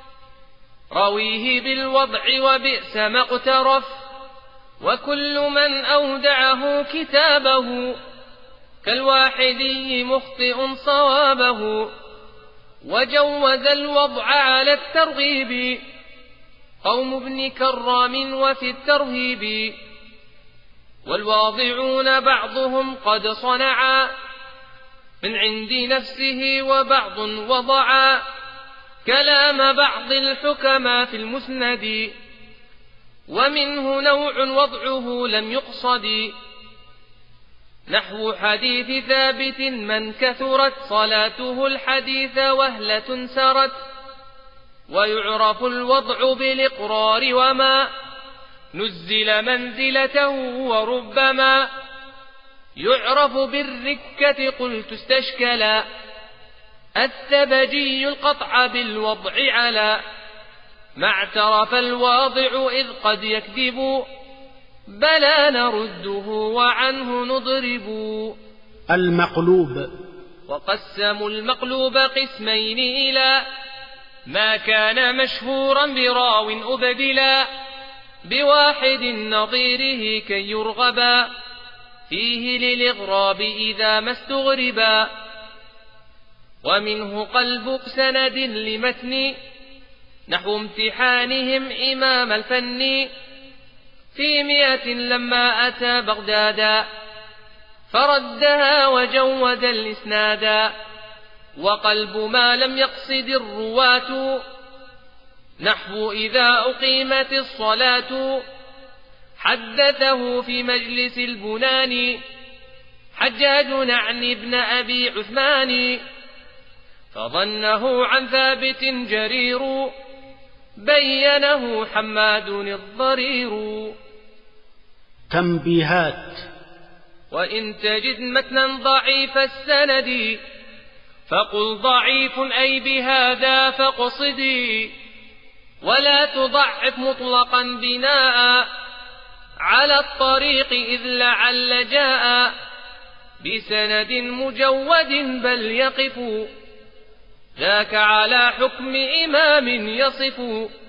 رويه بالوضع وبئس ما اقترف. وكل من أودعه كتابه كالواحدي مخطئ صوابه. وجوز الوضع على الترغيب قوم ابن كرام وفي الترهيب. والواضعون بعضهم قد صنعا من عند نفسه وبعض وضعا كلام بعض الحكماء في المسند. ومنه نوع وضعه لم يقصد نحو حديث ثابت من كثرت صلاته الحديث وهلة سرت. ويعرف الوضع بالإقرار وما نزل منزلته. وربما يعرف بالركة قلت استشكلا الثبجي القطع بالوضع على ما اعترف الواضع إذ قد يكذب بلى نرده وعنه نضرب. المقلوب وقسموا المقلوب قسمين إلى ما كان مشهورا براو أبدلا بواحد نظيره كي يرغبا فيه للإغراب إذا ما استغربا. ومنه قلب سند لمتن نحو امتحانهم إمام الفن في 100 لما أتى بغدادا فردها وجود الإسنادا. وقلب ما لم يقصد الرواة نحو إذا أقيمت الصلاة حدثه في مجلس البنان حجاج عن ابن أبي عثمان فظنه عن ثابت جرير بينه حماد الضرير. تنبيهات وإن تجد متنا ضعيف السند فقل ضعيف أي بهذا فاقصدي ولا تضعف مطلقا بناء على الطريق إذ لعل جاء بسند مجود بل يقف ذاك على حكم إمام يصف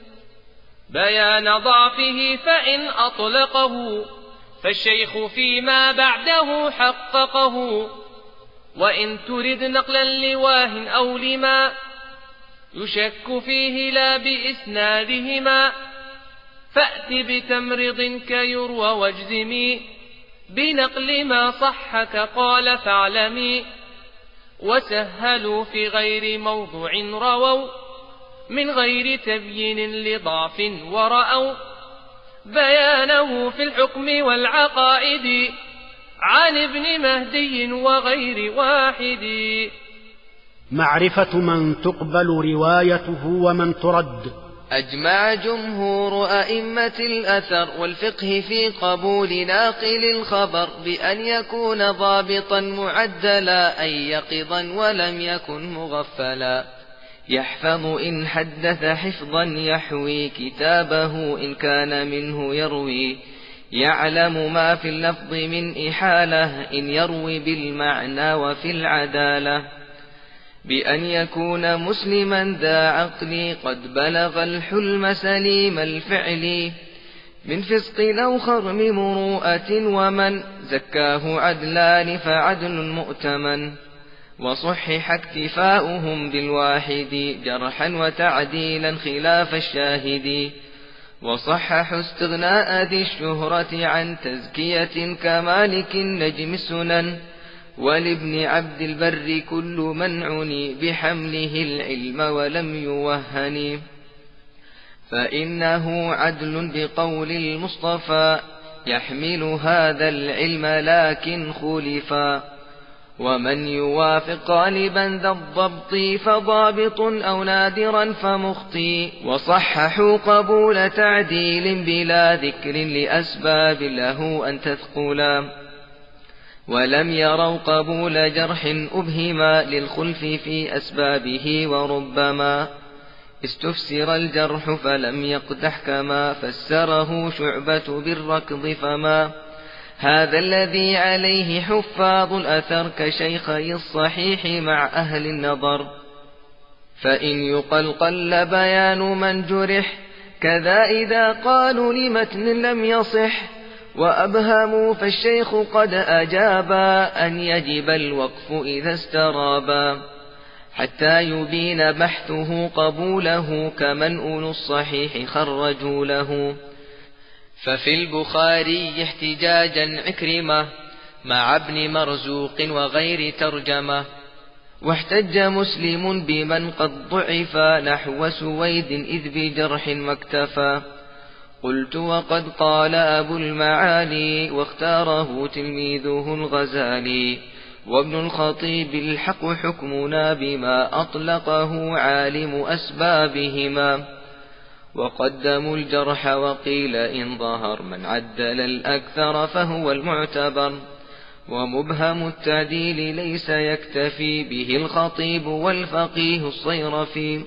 بيان ضعفه فإن أطلقه فالشيخ فيما بعده حققه. وإن ترد نقلا لواه أو لما يشك فيه لا بإسنادهما فأت بتمرض كيروى واجزمي بنقل ما صحك قال فاعلمي. وسهلوا في غير موضوع رووا من غير تبيين لضعف ورأوا بيانه في الحكم والعقائد عن ابن مهدي وغير واحد. معرفة من تقبل روايته ومن ترد. أجمع جمهور أئمة الأثر والفقه في قبول ناقل الخبر بأن يكون ضابطا معدلا أي يقظا ولم يكن مغفلا، يحفظ إن حدث حفظا يحوي كتابه إن كان منه يروي، يعلم ما في اللفظ من إحالة إن يروي بالمعنى وفي العدالة، بأن يكون مسلما ذا عقل قد بلغ الحلم سليم الفعل، من فسق أو خرم مروءة ومن زكاه عدلان فعدل مؤتمن، وصحح اكتفاؤهم بالواحد جرحا وتعديلا خلاف الشاهد، وصحح استغناء ذي الشهرة عن تزكية كمالك نجم السنن، ولابن عبد البر كل من عني بحمله العلم ولم يوهن، فإنه عدل بقول المصطفى يحمل هذا العلم لكن خلفا، ومن يوافق غالبا ذا الضبط فضابط أو نادرا فمخطي، وصححوا قبول تعديل بلا ذكر لأسباب له أن تثقلا، ولم يروا قبول جرح أبهما للخلف في أسبابه، وربما استفسر الجرح فلم يقدح كما فسره شعبة بالركض، فما هذا الذي عليه حفاظ الأثر كشيخي الصحيح مع أهل النظر، فإن يقل قل بيان من جرح، كذا إذا قالوا لمتن لم يصح، وأبهموا فالشيخ قد أجابا أن يجب الوقف إذا استرابا، حتى يبين بحثه قبوله كمن أولو الصحيح خرجوا له، ففي البخاري احتجاجا عكرمة مع ابن مرزوق وغير ترجمة، واحتج مسلم بمن قد ضعف نحو سويد إذ بجرح ما اكتفى، قلت وقد قال أبو المعالي واختاره تلميذه الغزالي، وابن الخطيب الحق حكمنا بما أطلقه عالم أسبابهما، وقدموا الجرح وقيل إن ظهر من عدل الأكثر فهو المعتبر، ومبهم التعديل ليس يكتفي به الخطيب والفقيه الصيرفي،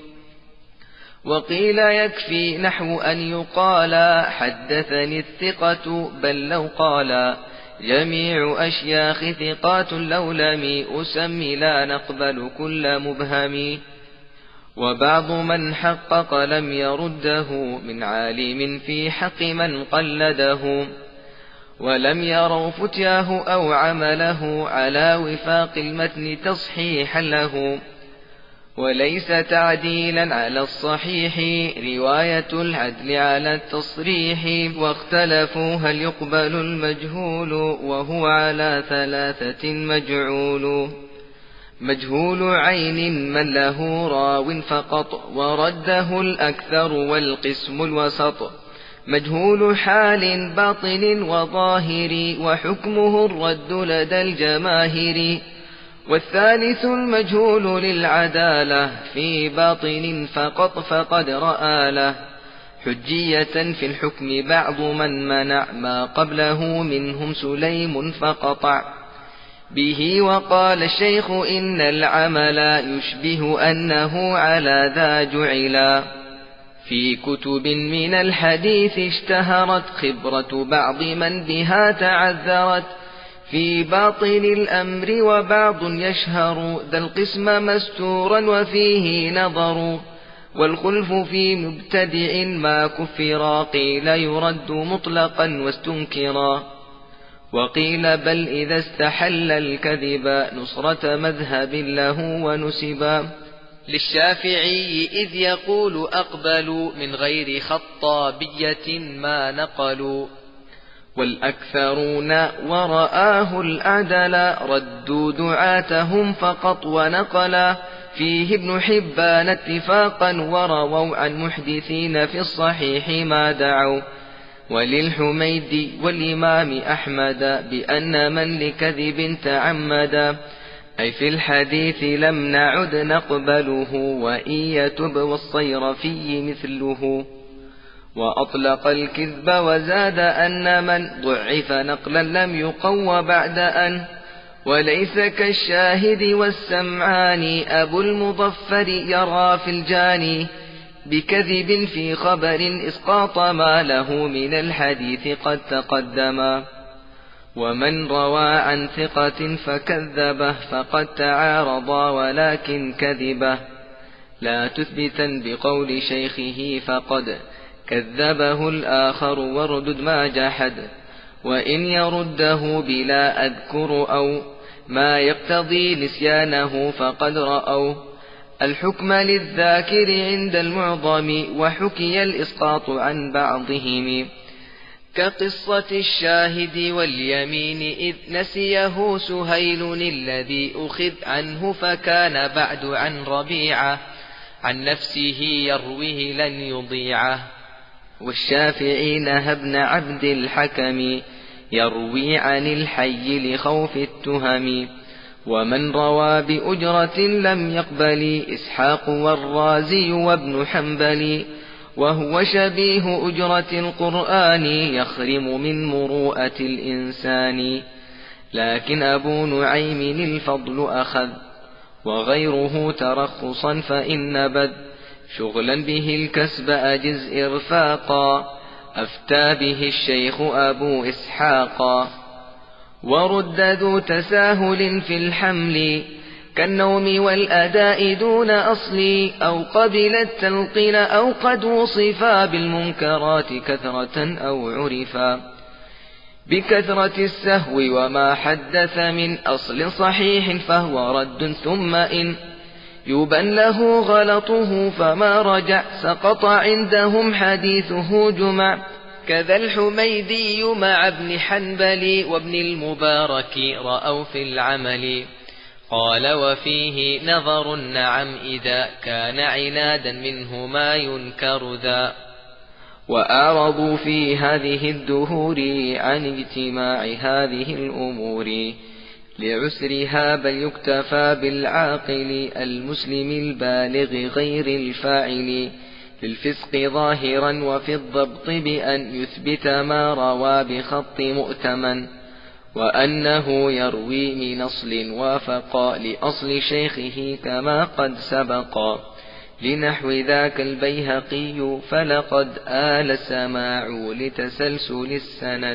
وقيل يكفي نحو أن يقال حدثني الثقة، بل لو قال جميع أشياخ ثقات لو لم أسمي لا نقبل كل مبهم، وبعض من حقق لم يرده من عالم في حق من قلده، ولم يروا فتياه أو عمله على وفاق المتن تصحيحا له، وليس تعديلا على الصحيح رواية العدل على التصريح، واختلفوا هل يقبل المجهول وهو على ثلاثة مجعول، مجهول عين من له راو فقط ورده الأكثر والقسم الوسط، مجهول حال باطن وظاهر وحكمه الرد لدى الجماهير، والثالث المجهول للعدالة في باطن فقط فقد رأى له حجية في الحكم بعض من منع ما قبله منهم سليم فقطع به، وقال الشيخ إن العمل يشبه أنه على ذا جعلا، في كتب من الحديث اشتهرت خبرة بعض من بها تعذرت، في باطن الأمر وبعض يشهر ذا القسم مستورا وفيه نظر، والخلف في مبتدع ما كفرا قيل يرد مطلقا واستنكرا، وقيل بل إذا استحل الكذب نصرة مذهب له ونسبا، للشافعي إذ يقول أقبلوا من غير خطابية ما نقلوا، والأكثرون ورآه الأعدل ردوا دعاتهم فقط ونقلا، فيه ابن حبان اتفاقا ورووا عن محدثين في الصحيح ما دعوا، وللحميد والإمام أحمد بأن من لكذب تعمد أي في الحديث لم نعد نقبله، وإن يتب والصيرفي مثله. وأطلق الكذب وزاد أن من ضعف نقلا لم يقو بعد أن، وليس كالشاهد والسمعان أبو المظفر يرى في الجاني، بكذب في خبر إسقاط ما له من الحديث قد تقدما. ومن روى عن ثقة فكذبه فقد تعارضا ولكن كذبه، لا تثبتا بقول شيخه فقد كذبه الآخر واردد ما جحد. وإن يرده بلا أذكر أو ما يقتضي نسيانه فقد رأوا الحكم للذاكر عند المعظم، وحكي الإسقاط عن بعضهم، كقصة الشاهد واليمين إذ نسيه سهيل الذي أخذ عنه فكان بعد عن ربيعة، عن نفسه يرويه لن يضيعه. والشافعي نهى ابن عبد الحكم يروي عن الحي لخوف التهم. ومن روى بأجرة لم يقبل إسحاق والرازي وابن حنبل، وهو شبيه أجرة القرآن يخرم من مروءة الإنسان. لكن أبو نعيم الفضل أخذ وغيره ترخصا، فإن بد شغلا به الكسب أجز إرفاقا، أفتى به الشيخ أبو إسحاقا. ورد ذو تساهل في الحمل كالنوم والأداء دون أصل، أو قبل التلقين أو قد وصفا بالمنكرات كثرة أو عرفا، بكثرة السهو وما حدث من أصل صحيح فهو رد. ثم إن يبن له غلطه فما رجع سقط عندهم حديثه جمع، كذا الحميدي مع ابن حنبل وابن المبارك رأوا في العمل. قال وفيه نظر نعم إذا كان عنادا منه ما ينكر ذا. وأعرضوا في هذه الدهور عن اجتماع هذه الأمور لعسرها، بل يكتفى بالعاقل المسلم البالغ غير الفاعل للفسق ظاهرا، وفي الضبط بأن يثبت ما روى بخط مؤتمن، وأنه يروي من أصل وافق لأصل شيخه كما قد سبق. لنحو ذاك البيهقي فلقد آل السماع لتسلسل السند.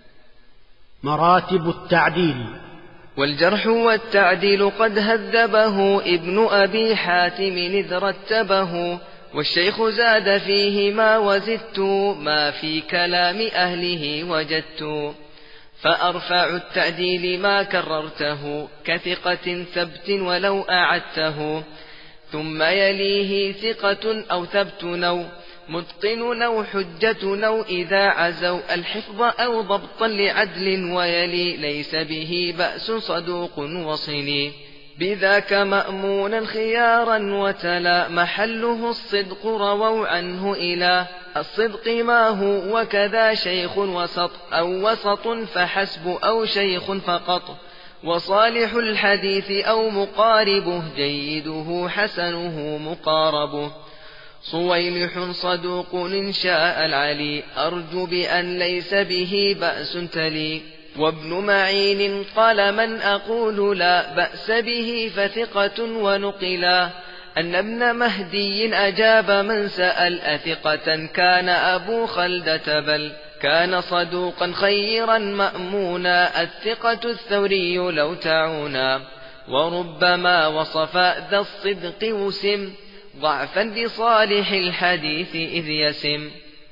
مراتب التعديل. والجرح والتعديل قد هذبه ابن أبي حاتم إذ رتبه، والشيخ زاد فيه ما وزدت ما في كلام أهله وجدت. فأرفع التعديل ما كررته كثقة ثبت ولو أعدته، ثم يليه ثقة أو ثبت أو متقن أو حجة أو إذا عزوا الحفظ أو ضبطا لعدل، ويلي ليس به بأس صدوق وصلي، بذاك مأمونا خيارا وتلا محله الصدق رووا عنه إلى الصدق ما هو، وكذا شيخ وسط أو وسط فحسب أو شيخ فقط، وصالح الحديث أو مقاربه جيده حسنه مقاربه. صويلح صدوق إن شاء العلي أرجو بأن ليس به بأس تلي. وابن معين قال من أقول لا بأس به فثقة، ونقلا أن ابن مهدي أجاب من سأل أثقة كان أبو خلدة بل كان صدوقا خيرا مأمونا، الثقة الثوري لو تعونا. وربما وصف ذا الصدق وسم ضعفا بصالح الحديث إذ يسم.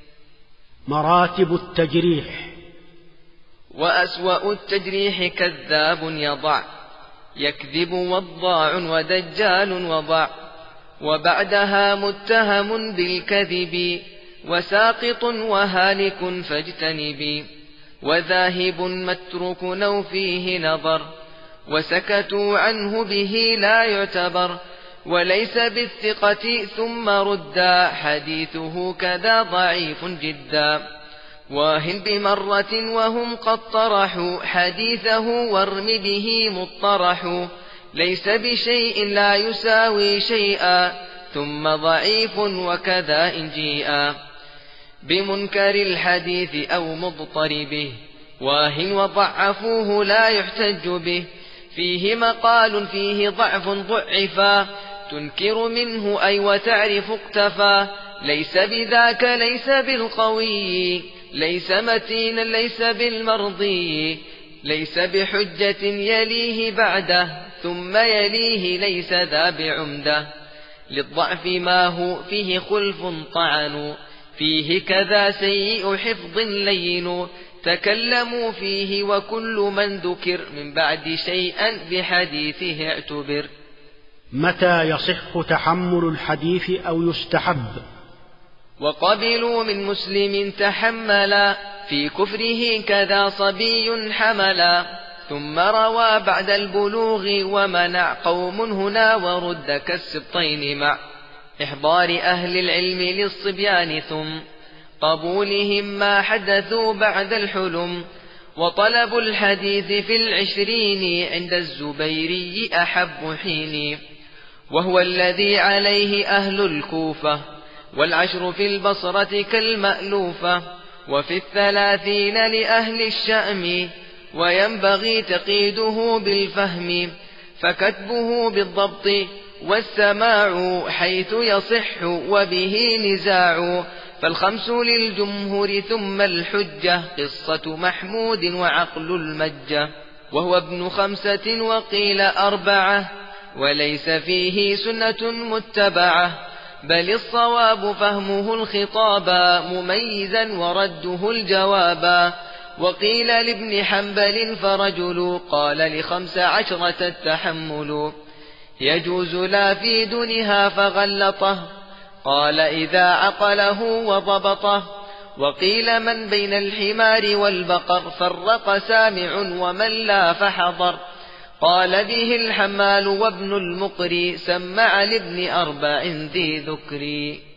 مراتب التجريح. وأسوأ التجريح كذاب يضع يكذب وضاع ودجال وضع، وبعدها متهم بالكذب وساقط وهالك فاجتنبي، وذاهب متروك أو فيه نظر وسكتوا عنه به لا يعتبر، وليس بالثقة ثم ردا حديثه كذا ضعيف جدا. واهن بمرة وهم قد طرحوا حديثه وارم به مطرح، ليس بشيء لا يساوي شيئا ثم ضعيف وكذا إن جيء بمنكر الحديث أو مضطربه واه وضعفوه لا يحتج به فيه مقال فيه ضعف ضعفا تنكر منه أي وتعرف اقتفى ليس بذاك ليس بالقوي ليس متينا ليس بالمرضي ليس بحجة يليه بعده ثم يليه ليس ذا بعمده للضعف ما هو فيه خلف طعن فيه كذا سيء حفظ لين تكلموا فيه وكل من ذكر من بعد شيئا بحديثه اعتبر. متى يصح تحمل الحديث أو يستحب؟ وقبلوا من مسلم تحملا في كفره كذا صبي حملا ثم روى بعد البلوغ ومنع قوم هنا ورد كالسبطين مع إحضار أهل العلم للصبيان ثم قبولهم ما حدثوا بعد الحلم وطلب الحديث في 20 عند الزبيري أحب حين وهو الذي عليه أهل الكوفة والعشر في البصرة كالمألوفة وفي 30 لأهل الشأم وينبغي تقييده بالفهم فكتبه بالضبط والسماع حيث يصح وبه نزاع فالخمس للجمهور ثم الحجة قصة محمود وعقل المجة وهو ابن 5 وقيل 4 وليس فيه سنة متبعة بل الصواب فهمه الخطابا مميزا ورده الجوابا وقيل لابن حنبل فرجل قال ل15 التحمل يجوز لا في دونها فغلطه قال إذا عقله وضبطه وقيل من بين الحمار والبقر فرق سامع ومن لا فحضر قال به الحمال وابن المقري سمع لابن 4 ذي ذكري.